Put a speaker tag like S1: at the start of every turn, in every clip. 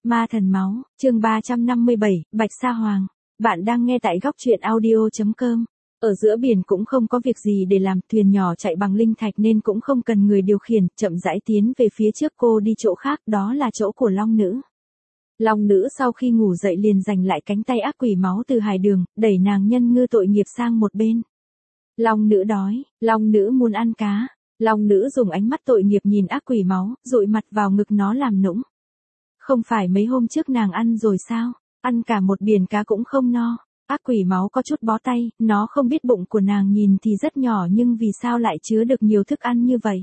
S1: Ma thần máu, chương 357, Bạch Sa Hoàng. Bạn đang nghe tại góc truyện audio.com. Ở giữa biển cũng không có việc gì để làm, thuyền nhỏ chạy bằng linh thạch nên cũng không cần người điều khiển, chậm rãi tiến về phía trước. Cô đi chỗ khác, đó là chỗ của Long Nữ. Long Nữ sau khi ngủ dậy liền giành lại cánh tay ác quỷ máu từ Hải Đường, đẩy nàng nhân ngư tội nghiệp sang một bên. Long Nữ đói, Long Nữ muốn ăn cá. Long Nữ dùng ánh mắt tội nghiệp nhìn ác quỷ máu, dụi mặt vào ngực nó làm nũng. Không phải mấy hôm trước nàng ăn rồi sao, ăn cả một biển cá cũng không no. Ác quỷ máu có chút bó tay, nó không biết bụng của nàng nhìn thì rất nhỏ nhưng vì sao lại chứa được nhiều thức ăn như vậy.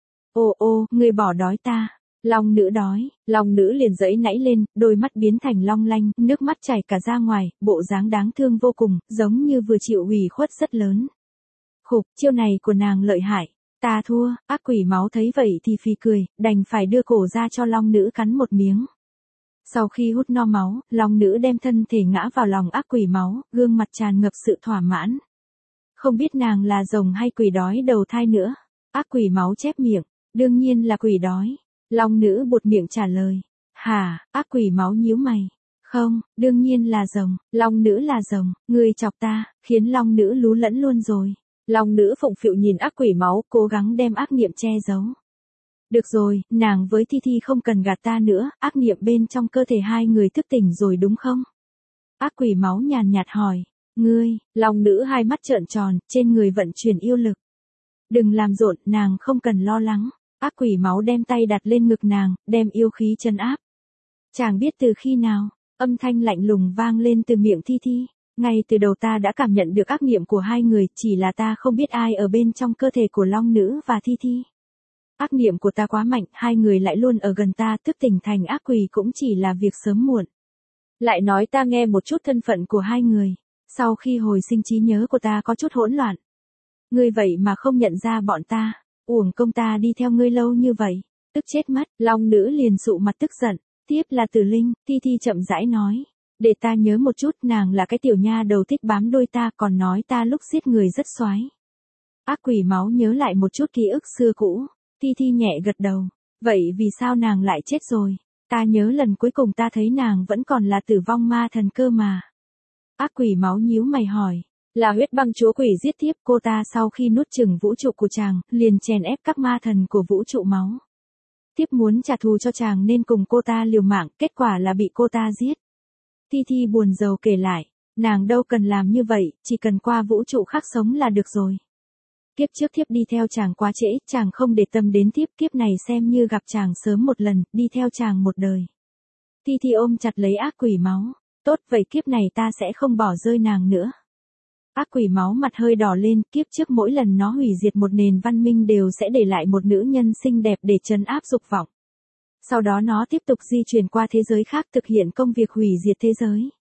S1: Ô, ngươi bỏ đói ta. Long Nữ đói, Long Nữ liền giãy nảy lên, đôi mắt biến thành long lanh, nước mắt chảy cả ra ngoài, bộ dáng đáng thương vô cùng, giống như vừa chịu ủy khuất rất lớn. Khục, chiêu này của nàng lợi hại. Ta thua. Ác quỷ máu thấy vậy thì phì cười, đành phải đưa cổ ra cho Long Nữ cắn một miếng. Sau khi hút no máu, Long Nữ đem thân thể ngã vào lòng ác quỷ máu, gương mặt tràn ngập sự thỏa mãn. Không biết nàng là rồng hay quỷ đói đầu thai nữa. Ác quỷ máu chép miệng, đương nhiên là quỷ đói. Long Nữ buột miệng trả lời. Hả? Ác quỷ máu nhíu mày. Không, đương nhiên là rồng. Long Nữ là rồng, ngươi chọc ta, khiến Long Nữ lú lẫn luôn rồi. Long Nữ phụng phịu nhìn ác quỷ máu, cố gắng đem ác niệm che giấu. Được rồi, nàng với Thi Thi không cần gạt ta nữa, ác niệm bên trong cơ thể hai người thức tỉnh rồi đúng không? Ác quỷ máu nhàn nhạt hỏi. Ngươi, Long Nữ hai mắt trợn tròn, trên người vận chuyển yêu lực. Đừng làm rộn, nàng không cần lo lắng. Ác quỷ máu đem tay đặt lên ngực nàng, đem yêu khí trấn áp. Chàng biết từ khi nào, âm thanh lạnh lùng vang lên từ miệng Thi Thi. Ngay từ đầu ta đã cảm nhận được ác niệm của hai người, chỉ là ta không biết ai ở bên trong cơ thể của Long Nữ và Thi Thi. Ác niệm của ta quá mạnh, hai người lại luôn ở gần ta, thức tỉnh thành ác quỷ cũng chỉ là việc sớm muộn. Lại nói ta nghe một chút thân phận của hai người, sau khi hồi sinh trí nhớ của ta có chút hỗn loạn. Ngươi vậy mà không nhận ra bọn ta, uổng công ta đi theo ngươi lâu như vậy, tức chết mất. Long Nữ liền sụ mặt tức giận, tiếp là Tử Linh. Thi Thi chậm rãi nói. Để ta nhớ một chút, nàng là cái tiểu nha đầu thích bám đuôi ta, còn nói ta lúc giết người rất xoái. Ác quỷ máu nhớ lại một chút ký ức xưa cũ. Thi Thi nhẹ gật đầu. Vậy vì sao nàng lại chết rồi? Ta nhớ lần cuối cùng ta thấy nàng vẫn còn là tử vong ma thần cơ mà. Ác quỷ máu nhíu mày hỏi. Là huyết băng chúa quỷ giết tiếp cô ta sau khi nuốt chửng vũ trụ của chàng, liền chèn ép các ma thần của vũ trụ máu. Tiếp muốn trả thù cho chàng nên cùng cô ta liều mạng, kết quả là bị cô ta giết. Thi Thi buồn rầu kể lại, nàng đâu cần làm như vậy, chỉ cần qua vũ trụ khác sống là được rồi. Kiếp trước thiếp đi theo chàng quá trễ, chàng không để tâm đến thiếp, kiếp này xem như gặp chàng sớm một lần, đi theo chàng một đời. Thi Thi ôm chặt lấy ác quỷ máu, tốt vậy kiếp này ta sẽ không bỏ rơi nàng nữa. Ác quỷ máu mặt hơi đỏ lên, kiếp trước mỗi lần nó hủy diệt một nền văn minh đều sẽ để lại một nữ nhân xinh đẹp để trấn áp dục vọng. Sau đó nó tiếp tục di chuyển qua thế giới khác thực hiện công việc hủy diệt thế giới.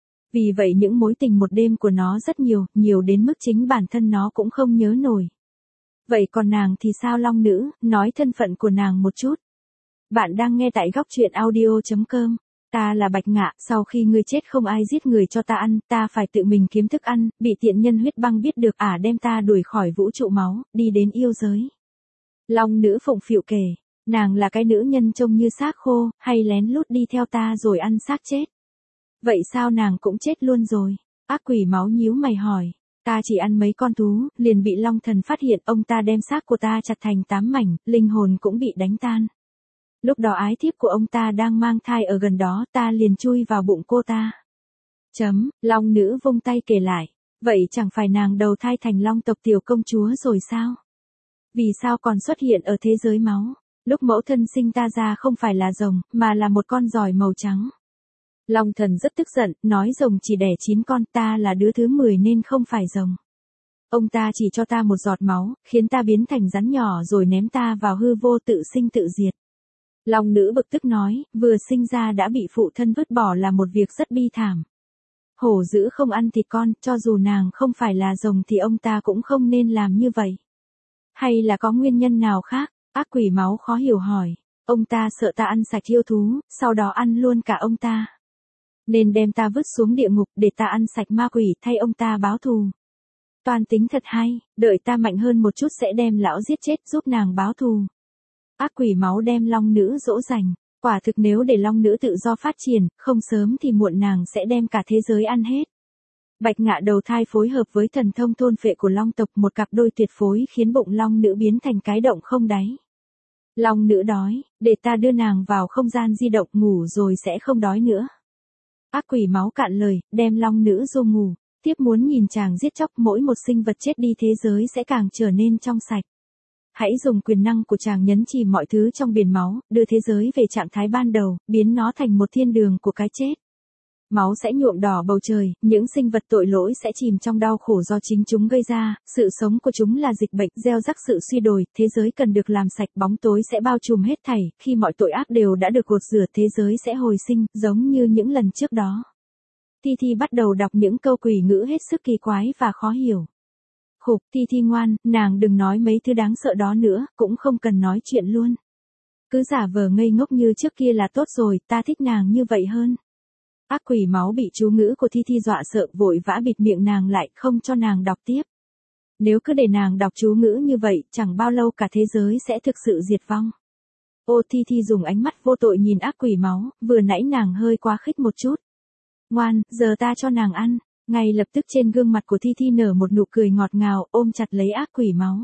S1: Vì vậy những mối tình một đêm của nó rất nhiều, nhiều đến mức chính bản thân nó cũng không nhớ nổi. Vậy còn nàng thì sao? Long Nữ, nói thân phận của nàng một chút. Bạn đang nghe tại góc truyện audio.com. Ta là Bạch Ngạ, sau khi ngươi chết không ai giết người cho ta ăn, ta phải tự mình kiếm thức ăn, bị tiện nhân huyết băng biết được đem ta đuổi khỏi vũ trụ máu, đi đến yêu giới. Long Nữ phụng phịu kể. Nàng là cái nữ nhân trông như xác khô, hay lén lút đi theo ta rồi ăn xác chết. Vậy sao nàng cũng chết luôn rồi? Ác quỷ máu nhíu mày hỏi. Ta chỉ ăn mấy con thú, liền bị Long Thần phát hiện, ông ta đem xác của ta chặt thành 8 mảnh, linh hồn cũng bị đánh tan. Lúc đó ái thiếp của ông ta đang mang thai ở gần đó, ta liền chui vào bụng cô ta. Long Nữ vung tay kể lại. Vậy chẳng phải nàng đầu thai thành Long tộc tiểu công chúa rồi sao? Vì sao còn xuất hiện ở thế giới máu? Lúc mẫu thân sinh ta ra không phải là rồng, mà là một con giòi màu trắng. Long Thần rất tức giận, nói rồng chỉ đẻ 9 con, ta là đứa thứ 10 nên không phải rồng. Ông ta chỉ cho ta một giọt máu, khiến ta biến thành rắn nhỏ rồi ném ta vào hư vô tự sinh tự diệt. Long Nữ bực tức nói, vừa sinh ra đã bị phụ thân vứt bỏ là một việc rất bi thảm. Hổ dữ không ăn thịt con, cho dù nàng không phải là rồng thì ông ta cũng không nên làm như vậy. Hay là có nguyên nhân nào khác? Ác quỷ máu khó hiểu hỏi. Ông ta sợ ta ăn sạch yêu thú, sau đó ăn luôn cả ông ta. Nên đem ta vứt xuống địa ngục để ta ăn sạch ma quỷ thay ông ta báo thù. Toan tính thật hay, đợi ta mạnh hơn một chút sẽ đem lão giết chết giúp nàng báo thù. Ác quỷ máu đem Long Nữ dỗ dành. Quả thực nếu để long nữ tự do phát triển, không sớm thì muộn nàng sẽ đem cả thế giới ăn hết. Bạch ngạ đầu thai phối hợp với thần thông thôn phệ của long tộc, một cặp đôi tuyệt phối khiến bụng long nữ biến thành cái động không đáy. Long nữ đói, để ta đưa nàng vào không gian di động ngủ rồi sẽ không đói nữa. Ác quỷ máu cạn lời, đem long nữ du ngủ, tiếp muốn nhìn chàng giết chóc mỗi một sinh vật chết đi thế giới sẽ càng trở nên trong sạch. Hãy dùng quyền năng của chàng nhấn chìm mọi thứ trong biển máu, đưa thế giới về trạng thái ban đầu, biến nó thành một thiên đường của cái chết. Máu sẽ nhuộm đỏ bầu trời, những sinh vật tội lỗi sẽ chìm trong đau khổ do chính chúng gây ra, sự sống của chúng là dịch bệnh, gieo rắc sự suy đồi, thế giới cần được làm sạch, bóng tối sẽ bao trùm hết thảy, khi mọi tội ác đều đã được gột rửa thế giới sẽ hồi sinh, giống như những lần trước đó. Thi bắt đầu đọc những câu quỷ ngữ hết sức kỳ quái và khó hiểu. Khục, Thi ngoan, nàng đừng nói mấy thứ đáng sợ đó nữa, cũng không cần nói chuyện luôn. Cứ giả vờ ngây ngốc như trước kia là tốt rồi, ta thích nàng như vậy hơn. Ác quỷ máu bị chú ngữ của Thi dọa sợ, vội vã bịt miệng nàng lại, không cho nàng đọc tiếp. Nếu cứ để nàng đọc chú ngữ như vậy, chẳng bao lâu cả thế giới sẽ thực sự diệt vong. Ô Thi dùng ánh mắt vô tội nhìn ác quỷ máu, vừa nãy nàng hơi quá khích một chút. Ngoan, giờ ta cho nàng ăn. Ngay lập tức trên gương mặt của Thi nở một nụ cười ngọt ngào, ôm chặt lấy ác quỷ máu.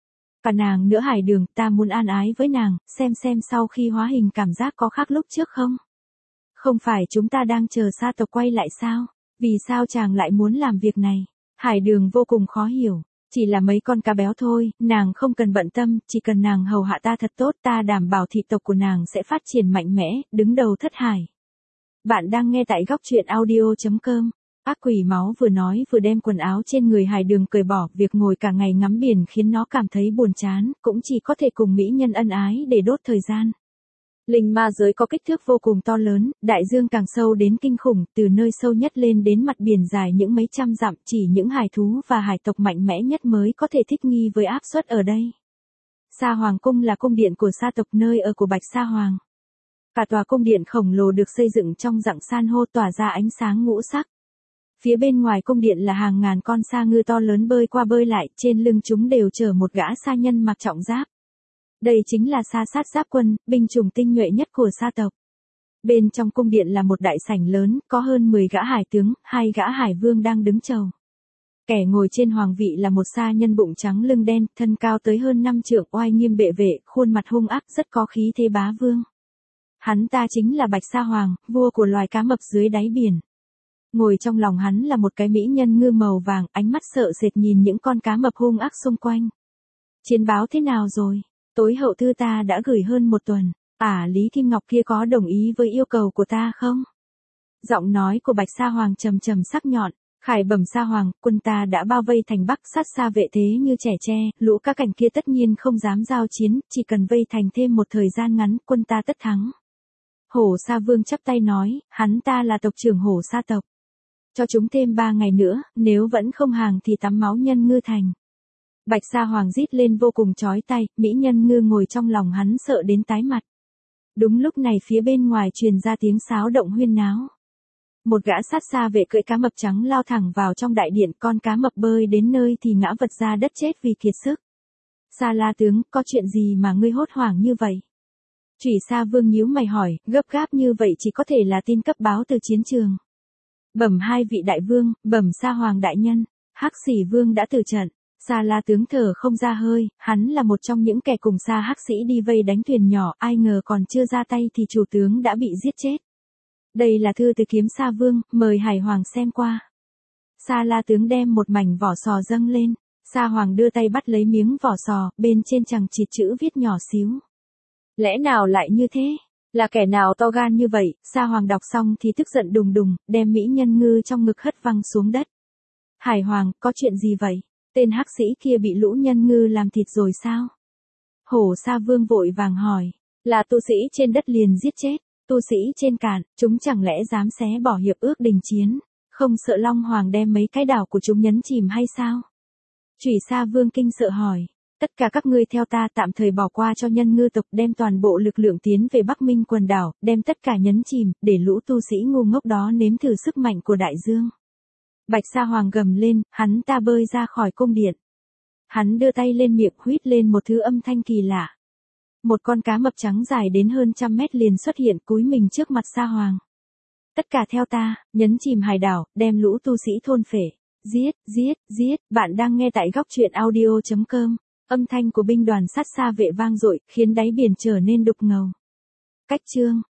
S1: Cả nàng nữa Hải Đường, ta muốn an ái với nàng, xem sau khi hóa hình cảm giác có khác lúc trước không? Không phải chúng ta đang chờ sa tộc quay lại sao? Vì sao chàng lại muốn làm việc này? Hải Đường vô cùng khó hiểu. Chỉ là mấy con cá béo thôi, nàng không cần bận tâm, chỉ cần nàng hầu hạ ta thật tốt, ta đảm bảo thị tộc của nàng sẽ phát triển mạnh mẽ, đứng đầu thất hải. Bạn đang nghe tại góc truyện audio.com. Ác quỷ máu vừa nói vừa đem quần áo trên người Hải Đường cởi bỏ, việc ngồi cả ngày ngắm biển khiến nó cảm thấy buồn chán, cũng chỉ có thể cùng mỹ nhân ân ái để đốt thời gian. Linh ma giới có kích thước vô cùng to lớn, đại dương càng sâu đến kinh khủng, từ nơi sâu nhất lên đến mặt biển dài những mấy trăm dặm, chỉ những hải thú và hải tộc mạnh mẽ nhất mới có thể thích nghi với áp suất ở đây. Sa Hoàng cung là cung điện của sa tộc, nơi ở của Bạch Sa Hoàng. Cả tòa cung điện khổng lồ được xây dựng trong dạng san hô tỏa ra ánh sáng ngũ sắc. Phía bên ngoài cung điện là hàng ngàn con sa ngư to lớn bơi qua bơi lại, trên lưng chúng đều chở một gã sa nhân mặc trọng giáp. Đây chính là sa sát giáp quân, binh chủng tinh nhuệ nhất của sa tộc. Bên trong cung điện là một đại sảnh lớn, có hơn 10 gã hải tướng, 2 gã hải vương đang đứng chầu. Kẻ ngồi trên hoàng vị là một sa nhân bụng trắng lưng đen, thân cao tới hơn 5 trượng, oai nghiêm bệ vệ, khuôn mặt hung ác, rất có khí thế bá vương. Hắn ta chính là Bạch Sa Hoàng, vua của loài cá mập dưới đáy biển. Ngồi trong lòng hắn là một cái mỹ nhân ngư màu vàng, ánh mắt sợ sệt nhìn những con cá mập hung ác xung quanh. Chiến báo thế nào rồi? Tối hậu thư ta đã gửi hơn 1 tuần. Lý Kim Ngọc kia có đồng ý với yêu cầu của ta không? Giọng nói của Bạch Sa Hoàng trầm trầm sắc nhọn. Khải bẩm Sa Hoàng, quân ta đã bao vây thành Bắc, sát sa vệ thế như trẻ tre, lũ cá cảnh kia tất nhiên không dám giao chiến, chỉ cần vây thành thêm một thời gian ngắn, quân ta tất thắng. Hổ Sa Vương chắp tay nói, hắn ta là tộc trưởng Hổ Sa tộc. Cho chúng thêm 3 ngày nữa, nếu vẫn không hàng thì tắm máu nhân ngư thành. Bạch Sa Hoàng rít lên vô cùng chói tai, mỹ nhân ngư ngồi trong lòng hắn sợ đến tái mặt. Đúng lúc này phía bên ngoài truyền ra tiếng sáo động huyên náo. Một gã sát sa vệ cưỡi cá mập trắng lao thẳng vào trong đại điện, con cá mập bơi đến nơi thì ngã vật ra đất chết vì kiệt sức. Sa La tướng, có chuyện gì mà ngươi hốt hoảng như vậy? Chủy Sa Vương nhíu mày hỏi, gấp gáp như vậy chỉ có thể là tin cấp báo từ chiến trường. Bẩm 2 vị đại vương, bẩm Sa Hoàng đại nhân, Hắc Xỉ Vương đã từ trận. Sa La tướng thở không ra hơi, hắn là một trong những kẻ cùng Sa Hắc Sĩ đi vây đánh thuyền nhỏ, ai ngờ còn chưa ra tay thì chủ tướng đã bị giết chết. Đây là thư từ Kiếm Sa Vương, mời Hải Hoàng xem qua. Sa La tướng đem một mảnh vỏ sò dâng lên, Sa Hoàng đưa tay bắt lấy miếng vỏ sò, bên trên chằng chịt chữ viết nhỏ xíu. Lẽ nào lại như thế? Là kẻ nào to gan như vậy? Sa Hoàng đọc xong thì tức giận đùng đùng, đem mỹ nhân ngư trong ngực hất văng xuống đất. Hải Hoàng, có chuyện gì vậy? Tên hắc sĩ kia bị lũ nhân ngư làm thịt rồi sao? Hổ Sa Vương vội vàng hỏi. Là tu sĩ trên đất liền giết chết. Tu sĩ trên cạn, chúng chẳng lẽ dám xé bỏ hiệp ước đình chiến? Không sợ Long Hoàng đem mấy cái đảo của chúng nhấn chìm hay sao? Chủy Sa Vương kinh sợ hỏi. Tất cả các ngươi theo ta tạm thời bỏ qua cho nhân ngư tộc, đem toàn bộ lực lượng tiến về Bắc Minh quần đảo, đem tất cả nhấn chìm, để lũ tu sĩ ngu ngốc đó nếm thử sức mạnh của đại dương. Bạch Sa Hoàng gầm lên, hắn ta bơi ra khỏi cung điện. Hắn đưa tay lên miệng huýt lên một thứ âm thanh kỳ lạ. Một con cá mập trắng dài đến hơn 100 mét liền xuất hiện cúi mình trước mặt Sa Hoàng. Tất cả theo ta, nhấn chìm hải đảo, đem lũ tu sĩ thôn phệ. Giết, giết, giết, bạn đang nghe tại góc truyện audio.com. Âm thanh của binh đoàn sát xa vệ vang dội, khiến đáy biển trở nên đục ngầu. Cách chương